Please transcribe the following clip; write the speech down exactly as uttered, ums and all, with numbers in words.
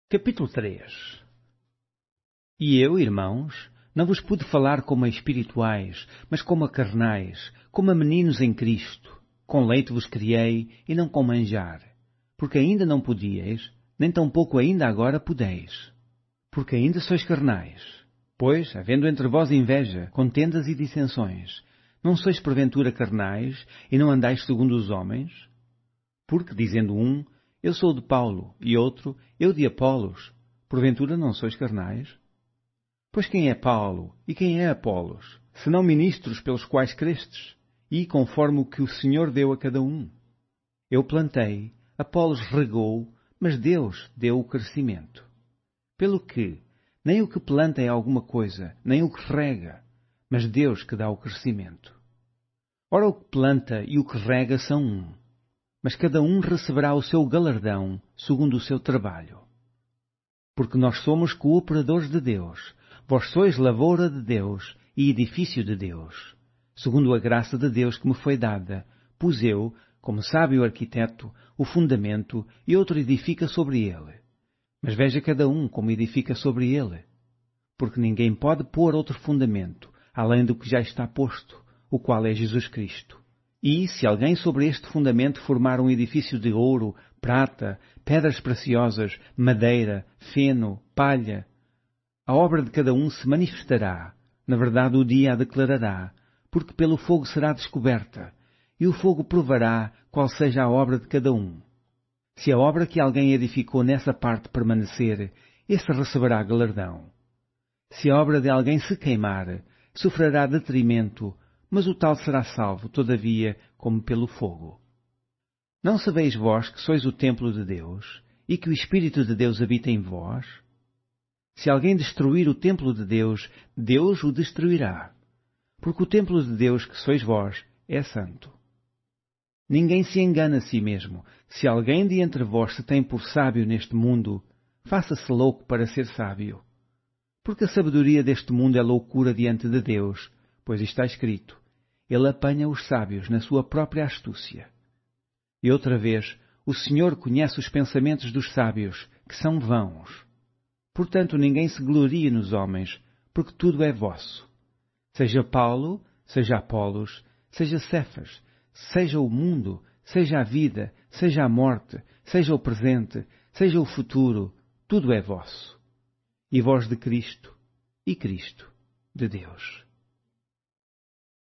Capítulo três. E eu, irmãos, não vos pude falar como a espirituais, mas como a carnais, como a meninos em Cristo. Com leite vos criei, e não com manjar. Porque ainda não podíeis, nem tampouco ainda agora podeis. Porque ainda sois carnais. Pois, havendo entre vós inveja, contendas e dissensões, não sois porventura carnais, e não andais segundo os homens? Porque, dizendo um, eu sou de Paulo, e outro, eu de Apolos, porventura não sois carnais? Pois quem é Paulo, e quem é Apolos, senão ministros pelos quais crestes, e conforme o que o Senhor deu a cada um? Eu plantei, Apolos regou, mas Deus deu o crescimento. Pelo que, nem o que planta é alguma coisa, nem o que rega, mas Deus que dá o crescimento. Ora, o que planta e o que rega são um, mas cada um receberá o seu galardão segundo o seu trabalho. Porque nós somos cooperadores de Deus, vós sois lavoura de Deus e edifício de Deus. Segundo a graça de Deus que me foi dada, pus eu, como sábio arquiteto, o fundamento e outro edifica sobre ele. Mas veja cada um como edifica sobre ele. Porque ninguém pode pôr outro fundamento, além do que já está posto, o qual é Jesus Cristo. E, se alguém sobre este fundamento formar um edifício de ouro, prata, pedras preciosas, madeira, feno, palha, a obra de cada um se manifestará, na verdade o dia a declarará, porque pelo fogo será descoberta, e o fogo provará qual seja a obra de cada um. Se a obra que alguém edificou nessa parte permanecer, esse receberá galardão. Se a obra de alguém se queimar, sofrerá detrimento, mas o tal será salvo, todavia, como pelo fogo. Não sabeis vós que sois o templo de Deus, e que o Espírito de Deus habita em vós? Se alguém destruir o templo de Deus, Deus o destruirá. Porque o templo de Deus que sois vós é santo. Ninguém se engana a si mesmo. Se alguém de entre vós se tem por sábio neste mundo, faça-se louco para ser sábio. Porque a sabedoria deste mundo é loucura diante de Deus, pois está escrito: Ele apanha os sábios na sua própria astúcia. E outra vez, o Senhor conhece os pensamentos dos sábios, que são vãos. Portanto, ninguém se glorie nos homens, porque tudo é vosso. Seja Paulo, seja Apolos, seja Cefas, seja o mundo, seja a vida, seja a morte, seja o presente, seja o futuro, tudo é vosso. E vós de Cristo, e Cristo de Deus.